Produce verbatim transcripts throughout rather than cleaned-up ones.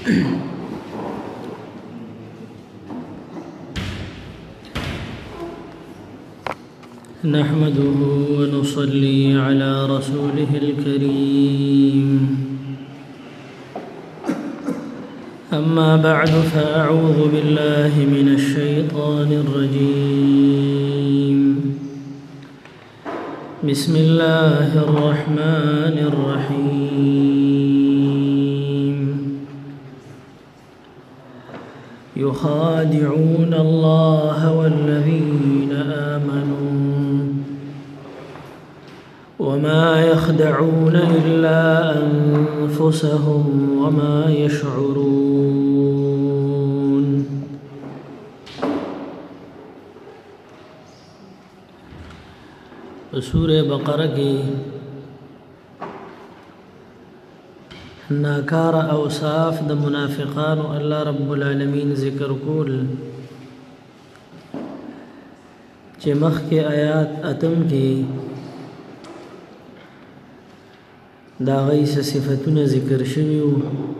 نحمده ونصلي على رسوله الكريم أما بعد فأعوذ بالله من الشيطان الرجيم بسم الله الرحمن الرحيم يخادعون الله والذين آمنوا وما يخدعون إلا أنفسهم وما يشعرون سورة بقرة کی ناکار اوصاف د منافقان الله رب العالمین ذکر کول چې مخ کې آیات اتم کې دا غي صفاتونه ذکر شوي وو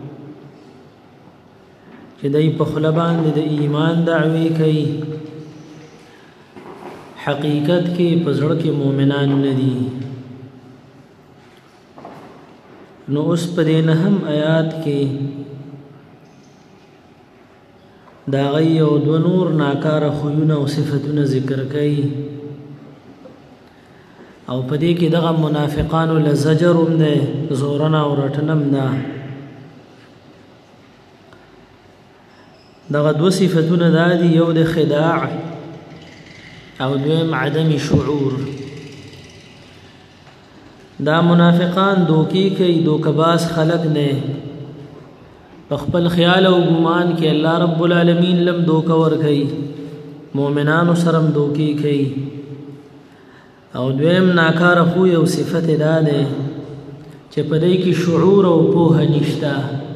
چې دای په خپل باندې د ایمان دعوی کوي حقیقت کې پزړه کې مؤمنان ندي نو اوس په دې نه هم آیات کې دا غي او د نور ناکاره خوونه او صفاتونه ذکر کوي او پدې کې دغه منافقانو لزجرم ده زورنا او رټنم ده دغه دو صفاتونه دادي یو د خداع او دویم عدم شعور دا منافقان دوکي کوي دوکباس خلق نه خپل خیال او ګمان کې الله رب العالمین لم دوکا ور کوي مؤمنانو سرم دوکي کوي او دویم ناکار خو یو صفت دا ده چې په دې کې شعور او پوهه نشته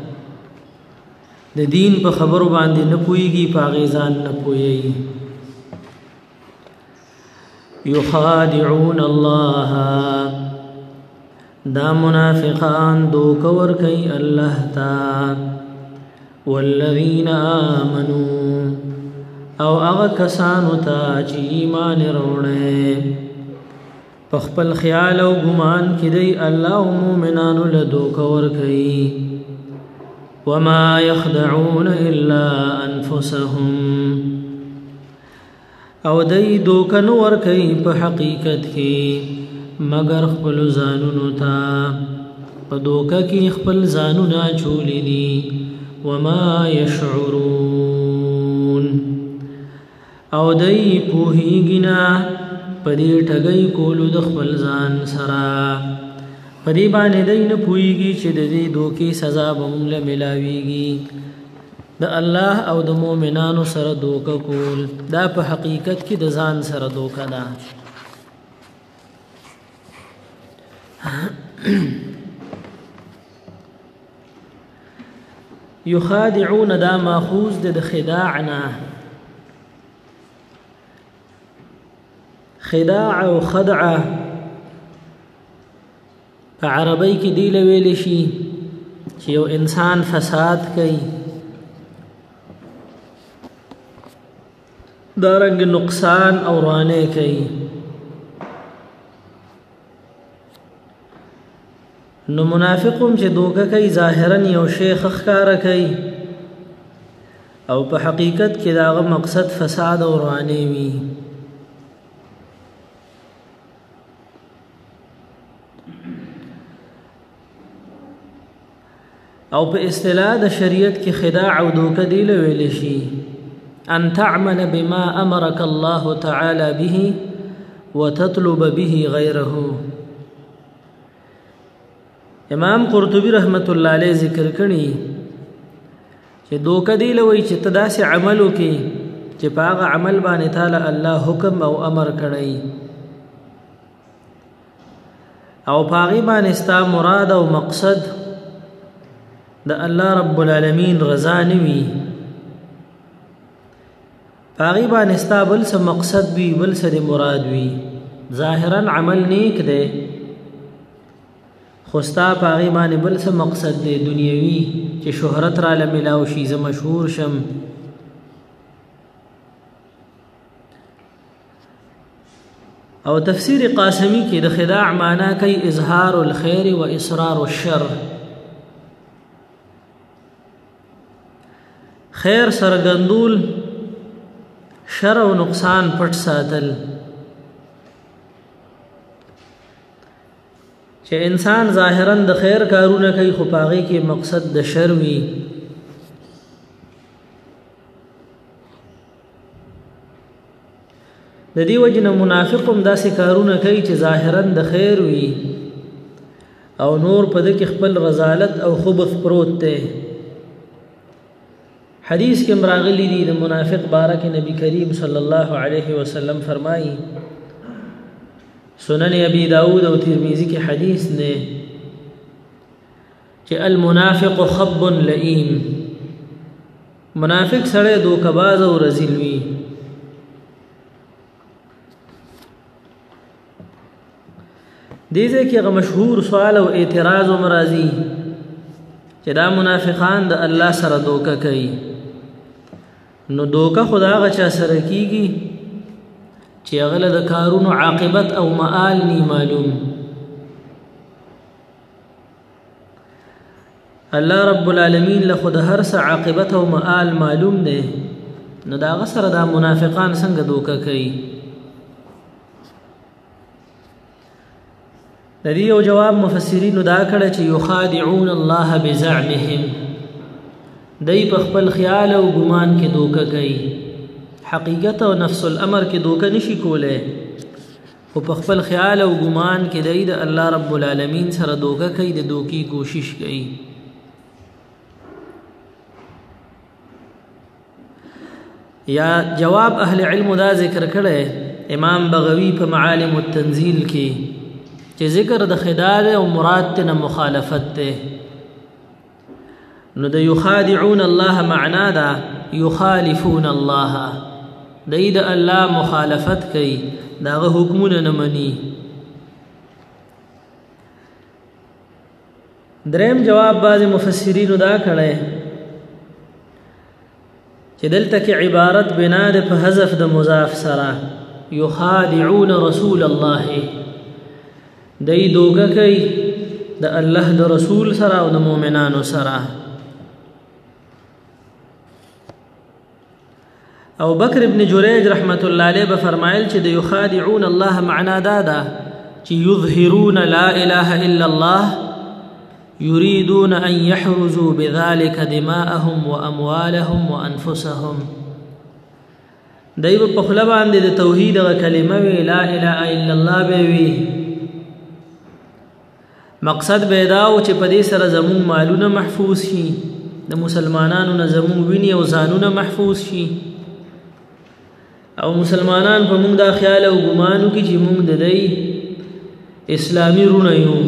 د دین په خبرو باندې نه پويږي په غیزان نه پويږي یخادعون الله دا منافقان دوکور کوي الله تا والذین آمنوا او هغه کسانو ته چې ایمان وروړي په خپل خیال او ګمان کې دی الله او مؤمنانو له دوکور کوي وما يخدعون الا انفسهم او دای دوکن ور کوي په حقیقت کې مگر خپل ځانونو ته په دوکه کې خپل ځانونه چولې دي وما يشعرون او دای پوهیږي نه پدې ټګي کولو د خپل ځان سره پدې باندې دای نه پوهیږي چې د دې دوکي سزا به موږ له ملاويږي د الله او د مؤمنانو سره دوکه کول دا په حقیقت کې د ځان سره دوکه ده یخادعون دا ماخوذ د خداعنا خداع او خدعه په عربی کې دی لویل شي چې یو انسان فساد کوي دارنګ نقصان او رانه کوي نو منافقم چې دوکه کوي ظاهرا یو شیخ ښکارا کوي او په حقیقت کې داغه مقصد فساد او رانه وي او په اصطلاح د شریعت کې خداع او دوکه دی ویل شي ان تعمل بما امرك الله تعالى به وتطلب به غيره امام قرطبي رحمت الله علیه ذکر کړي چې دوکه دی لوي چې تداسي عمل وکي چې پاغه عمل باندې تعالی الله حکم او امر کړی او پاغي باندې ستا مراد او مقصد د الله رب العالمین رضا نوي پاغي باندې ستا بل څه مقصد وي بل څه مراد وي ظاهرا عمل نیک دی خوستا پاغي باندې بل څه مقصد دی دنیوي چې شهرت را لملاو شي ز مشهور شم. او تفسیر قاسمی کې د خداع معنا کوي اظهار الخير و اصرار الشر. خیر سرګندول، شر او نقصان پټ ساتل. چې انسان ظاهرا د خیر کارونه کوي خو پاغي کې مقصد د شر وي. د دې وجنه منافقم داسې کارونه کوي چې ظاهرا د خیر وي او نور په دې کې خپل رذالت او خبث پروت دی. حدیث کې مراغلی دی د منافق باره کې نبی کریم صلی الله علیه وسلم فرمایي، سنن ابی داود او ترمذی کې حدیث نه چې المنافق خب لئیم، منافق سره دوکباز او رذیل وي. دیزه کې هغه مشهور سوال او اعتراض او مرضی چې دا منافقان د الله سره دوکه کوي. نو دوکه خدا غچا سره کیږي چې هغه د کارونو عاقبت او مآل ني معلوم. الله رب العالمین له خود هر څه عاقبت او مآل معلوم دی. نو دا غسر دا منافقان څنګه دوکه کوي؟ د دې یو جواب مفسرین دا کړه چې یخادعون الله بزعمهم، دای په خپل خیال او ګمان کې دوکه کوي. حقیقت او نفس الامر کې دوکه نشي کوله، خو په خپل خیال او ګمان کې دای د الله رب العالمین سره دوکه کوي، د دوکي کوشش کوي. یا جواب اهل علم دا ذکر کړه امام بغوی په معالم التنزیل کې چې ذکر د خداع او مراد ته مخالفت ته. نو د یخادعون الله معنا دا یخالفون الله، دای د الله مخالفت کوي، داغه حکمونه نه مني. دریم جواب بعض مفسرین دا کړي چې دلته کې عبارت بنا د په حذف د مضاف سره، یخادعون رسول الله، دای دوګه کوي د الله د رسول سره او د مؤمنانو سره. او بکر ابن جریج رحمت الله علیه به فرمایل چې د یخادعون الله معنا دا ده چې یظهرون لا اله الا الله يريدون ان يحرزوا بذلك دماءهم واموالهم وانفسهم. دای په خپل باندې د توحید او کلمه وی لا اله الا الله به وی، مقصد بیداو چې په دې سره زمون مالونه محفوظ شي، د مسلمانانو نه زمون ویني او ځانونه محفوظ شي، او مسلمانان په موږ دا خیال او ګمانو کې چې موږ د دې اسلامي رونه یو.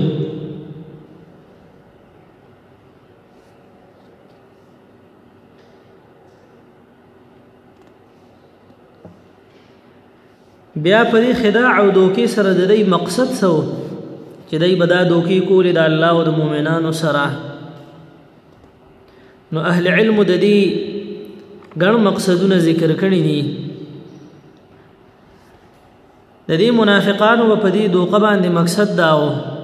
بیا په دې خداع او دوکي سره د دې مقصد سو چې دای بدا دوکي کول د الله او د مؤمنانو سره. نو اهل علم د دې ګڼ مقصدونه ذکر کړی دي. د دې منافقانو په دې دوکه باندې مقصد داو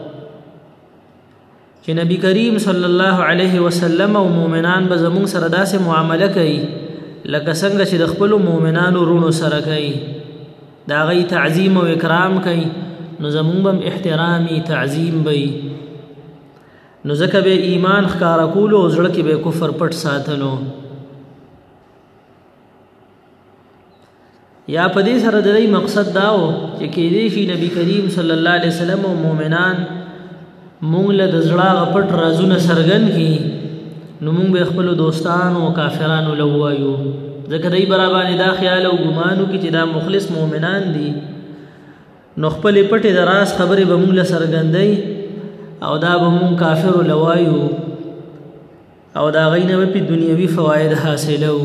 چې نبی کریم صلی الله علیه وسلم او مؤمنان به زموږ سره داسې معامله کوي لکه څنګه چې د خپل مؤمنانو رونو سره کوي، دا غي تعظیم او اکرام کوي. نو زمون بم احترامي تعظیم بي، نو زکه به ایمان ښکارا کولو او زړه کې به کفر پټ ساتلو. یا په دې سره د دې مقصد داو چې کې دې شي نبی کریم صلی الله علیه وسلم او مؤمنان مونږ له د زړه غپټ رازونه سرګن کی، نو مونږ به خپل دوستانو او کافرانو لوایو، ځکه دې برابر دا خیال او ګمانو کې چې دا مخلص مؤمنان دي. نو خپل پټه دراز خبره به مونږ له سرګندۍ او دا به مونږ کافر لوایو او دا غینه په دنیوي فواید حاصلو.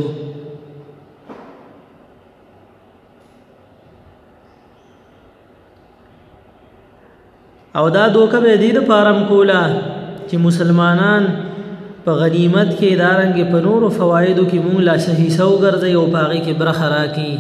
او دا دوکه به دې لپاره کولا چې مسلمانان په غنیمت کې دارنګ په نور او فوایدو کې مونږ لا صحیح سو ګرځي او پاغي کې برخه راکې.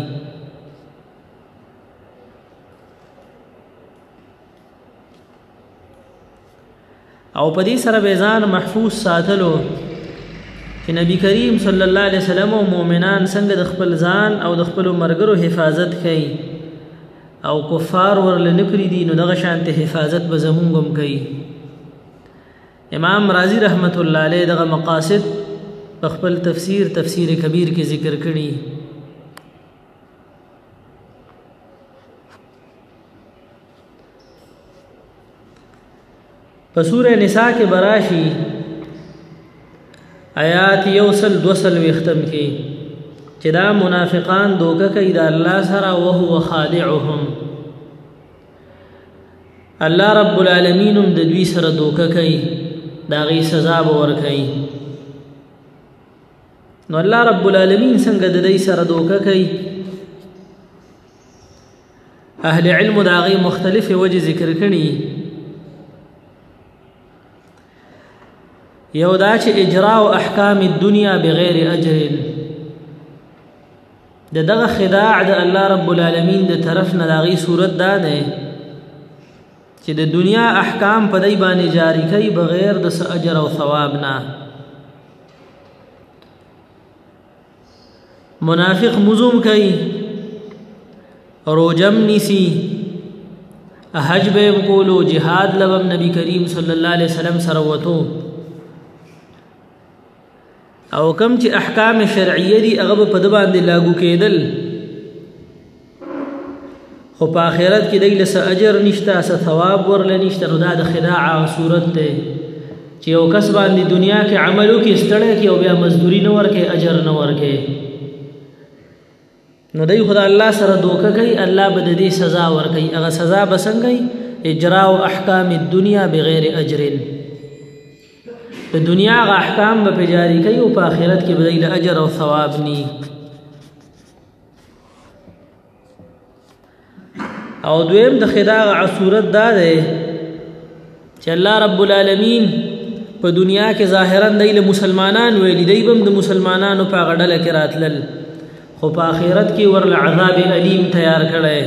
او په دې سره به ځان محفوظ ساتلو چې نبی کریم صلی الله علیه وسلم او مؤمنان څنګه د خپل ځان او د خپل مرګرو حفاظت کوي او کفار ورل نه پریدي نو دغه شانته حفاظت به زمونږ هم کوي. امام رازی رحمت الله علیه دغه مقاصد په خپل تفسیر تفسیر کبیر کې ذکر کړي. په سورہ نساء کې براشي آیات یوسل دوسل وختم کې چې دا منافقان دوکه کوي د الله سره او هو خادعهم. الله رب العالمین هم د دوی سره دوکه کوي دا غي سزا به ورکوي. نو الله رب العالمین څنګه د دې سره دوکه کوي؟ اهل علم دا غي مختلف وجه ذکر کړي. یو دا چې اجراء احکام الدنيا بغیر اجر، د دغه خداع د الله رب العالمین د طرف نه داغي صورت دا ده چې د دنیا احکام په دای باندې جاری کوي بغیر د اجر او ثواب نه. منافق مزوم کوي، روجم نیسی، حج به کولو، جهاد لبم نبی کریم صلی الله علیه وسلم سره وته، او کم چې احکام شرعیه دي هغه په د باندې لاګو کېدل، خو په آخرت کې دی له اجر نشته، څه ثواب ورله نشته. نو دا د خداع صورت ده چې یو کس باندې دنیا کې عملو کې ستړی کې او بیا مزدوري نه ورکې اجر نه ورکې، نو دی خدای الله سره دوکه کوي، الله به د دې سزا ورکوي. هغه سزا به څنګه؟ اجراء احکام الدنيا بغیر اجر، د دنیا غ احکام به جاری کوي او په آخرت کې به د اجر او ثواب ني. او دویم د خداع صورت دا ده چې الله رب العالمین په دنیا کې ظاهرا د مسلمانان ویل دی بم د مسلمانانو په غډله کې راتلل، خو په آخرت کې ورل عذاب الیم تیار کړي.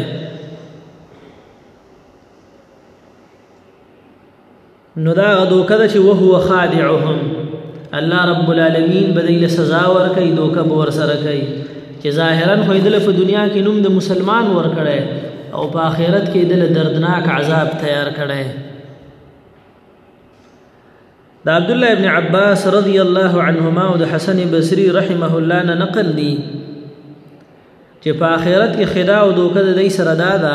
نو دا دوکه ده چې وهو خادعهم، الله رب العالمین بدیل سزا ورکوي، دوکه به ورسره کوي چې ظاهرا خو دل په دنیا کې نوم د مسلمان ورکړي او په آخرت کې دل دردناک عذاب تیار کړي. دا عبد الله ابن عباس رضی الله عنهما او د حسن بصری رحمه الله نه نقل دي چې په آخرت کې خداع او دوکه د دې سره دادا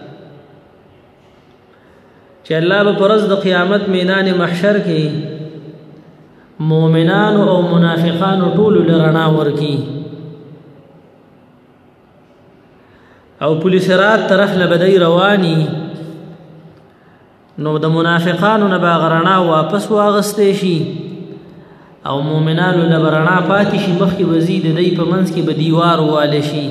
چې الله به پرز د قیامت میدان محشر کې مؤمنان او منافقان ټول لرنا ورکی، او پولیس رات طرف لبدای رواني، نو د منافقانو نه باغرنا واپس واغستې شي او مؤمنانو لبرنا پاتې شي، مخکې وزید دی په منځ کې به دیوار واله شي.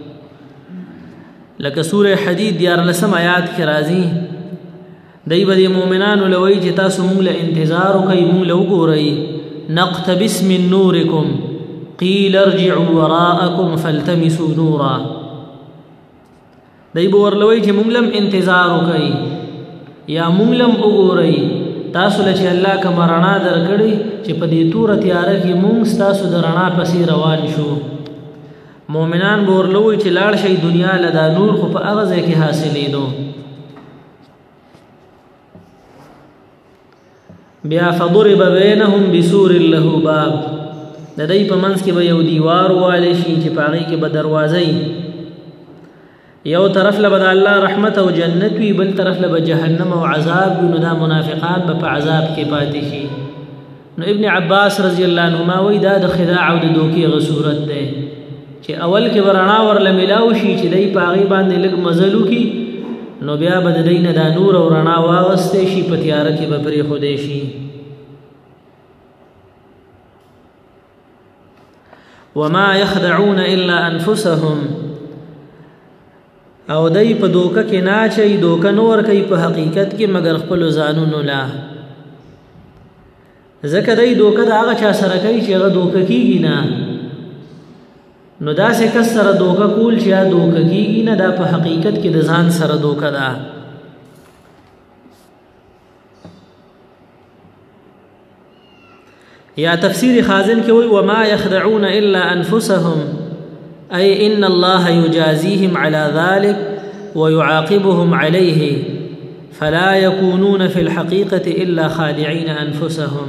لکه سوره حدید دیار لسم آیات کې راځي دی به د مؤمنانو لوی چې تاسو مونږ له انتظار وکئ، مونږ له وګورئ، نقتبس من نورکم قیل ارجعوا وراءکم فالتمسوا نورا. دی به ورلوی چې مونږ لم انتظار وکئ یا مونږ لم وګورئ، تاسو له چې الله کوم رڼا درکړي چې په دې توره تیاره کې مونږ ستاسو د رڼا پسې روان شو. مؤمنان به ورلوی چې لاړ شئ دنیا له دا نور خو په هغه ځای کې حاصلېدو. بیا فضرب بینهم بسور له باب، د دې په منځ کې به یو دیوار والی شي چې په هغې کې به دروازه، یو طرف له به د الله رحمت او جنت وي، بل طرف له به جهنم او عذاب وي. نو دا منافقان به په عذاب کې پاتې شي. نو ابن عباس رضی الله عنهما وایي دا د خداع او د دوکې هغه صورت دی چې اول کې به رڼا ورله میلاو شي چې دی په هغې باندې لږ مزل وکړي، نو بیا به د دی نه دا نور او رڼا واغستی شي، په تیاره کې به پرېښودی شي. وما يخدعون الا انفسهم، او دای په دوکه کې نه چي دوکه نور کوي په حقیقت کې مگر خپل ځانونو لا ځکه دای دوکه دا هغه چا سره کوي چې هغه دوکه کیږي نه نو دا څه کس سره دوکه کول چې هغه دوکه کیږي نه دا په حقیقت کې د ځان سره دوکه ده یا تفسیر خازن کې وي وما يخدعون الا انفسهم اي ان الله يجازيهم على ذلك ويعاقبهم عليه فلا يكونون في الحقيقه الا خادعين انفسهم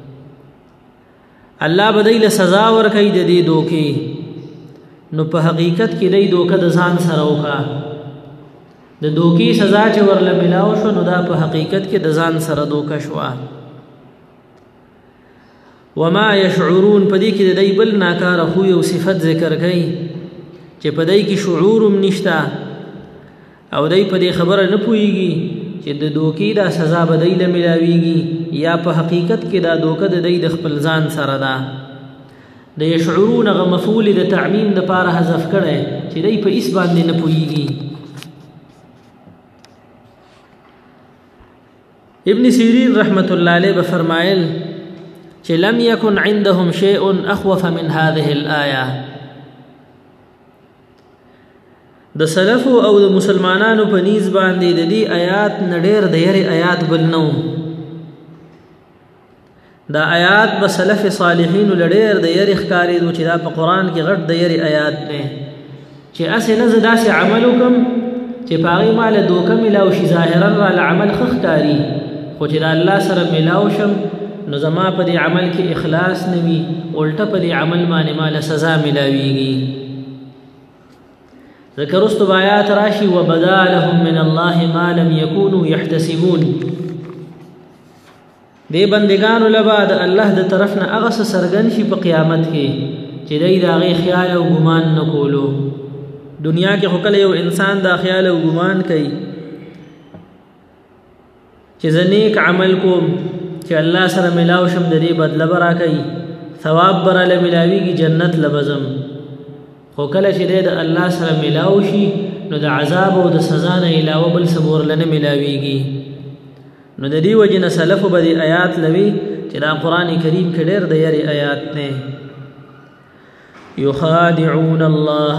الله بدایله سزا ورکړي د دې دوکي نو په حقیقت کې دای دوکه د ځان سره وکا د دوکي سزا چې ورله ملاو شو نو دا په حقیقت کې د ځان سره دوکه شو وما يشعرون پدې کې د دای بل ناکار خو یو صفت ذکر کړي چې پدې کې شعور هم نشتا او دای پدې خبره نه پويږي چې د دوکي دا سزا بدایله ملاويږي یا په حقیقت کې دا دوکه د دای د خپل ځان سره ده د يشعرون غ مفعول د تعمیم د پاره حذف کړي چې دای په اس باندې نه پويږي ابن سیرین رحمت الله علیه فرمایل چې لم يكن عندهم شيء اخوف من هذه الايه د سلف او د مسلمانانو په نيز باندې د دې آیات نډیر د یری آیات بل نو دا آیات په سلف صالحین لډیر د یری ښکاری دو چې دا په قران کې غټ د یری آیات نه چې اسنه زدا سي عمل وکم چې پاغي مال دوکه ملاو شي ظاهرا را عمل خختاری خو چې الله سره ملاو شم نو زما په دې عمل کې اخلاص نوي الټه په دې عمل باندې مال سزا ملاويږي ذکر است آیات راشي وبدا لهم من الله ما لم يكونوا يحتسبون دې بندگانو لبا د الله د طرف نه هغه سرګن شي په قیامت کې چې دای دا غي خیال او ګمان نه کولو دنیا کې خو کله یو انسان دا خیال او ګمان کوي چې زنیک عمل کوم چې الله سره ملاو شم د دې بدله برا کوي ثواب براله ملاويږي جنت لبزم خو کله چې د الله سره ملاو شي نو د عذاب او د سزا نه علاوه بل صبر لنه ملاويږي نو د دې وجنه سلف به د آیات لوي چې دا قران کریم کې ډېر د یاري آیات نه یخادعون الله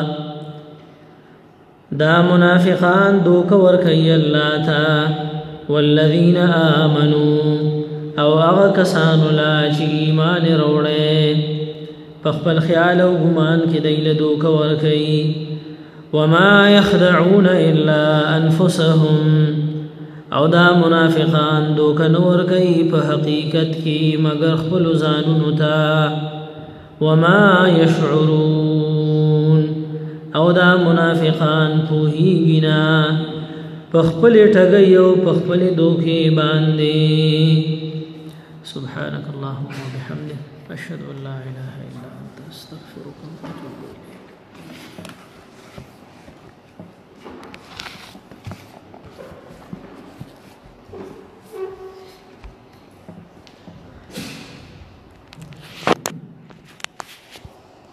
دا منافقان دوک ور کوي الله تا والذین آمنوا او هغه کسانو لا چې ایمان وروړي په خپل خیال او ګمان کې دیل دوک ور کوي وما يخدعون الا انفسهم او دا منافقان دوک نور کوي په حقیقت کې مگر خپل ځانونو ته وما يشعرون او دا منافقان پوهیږي نه پخپل ټګي او پخپل دوکي باندې سبحانك اللهم وبحمدك اشهد ان لا اله الا انت استغفرك واتوب اليك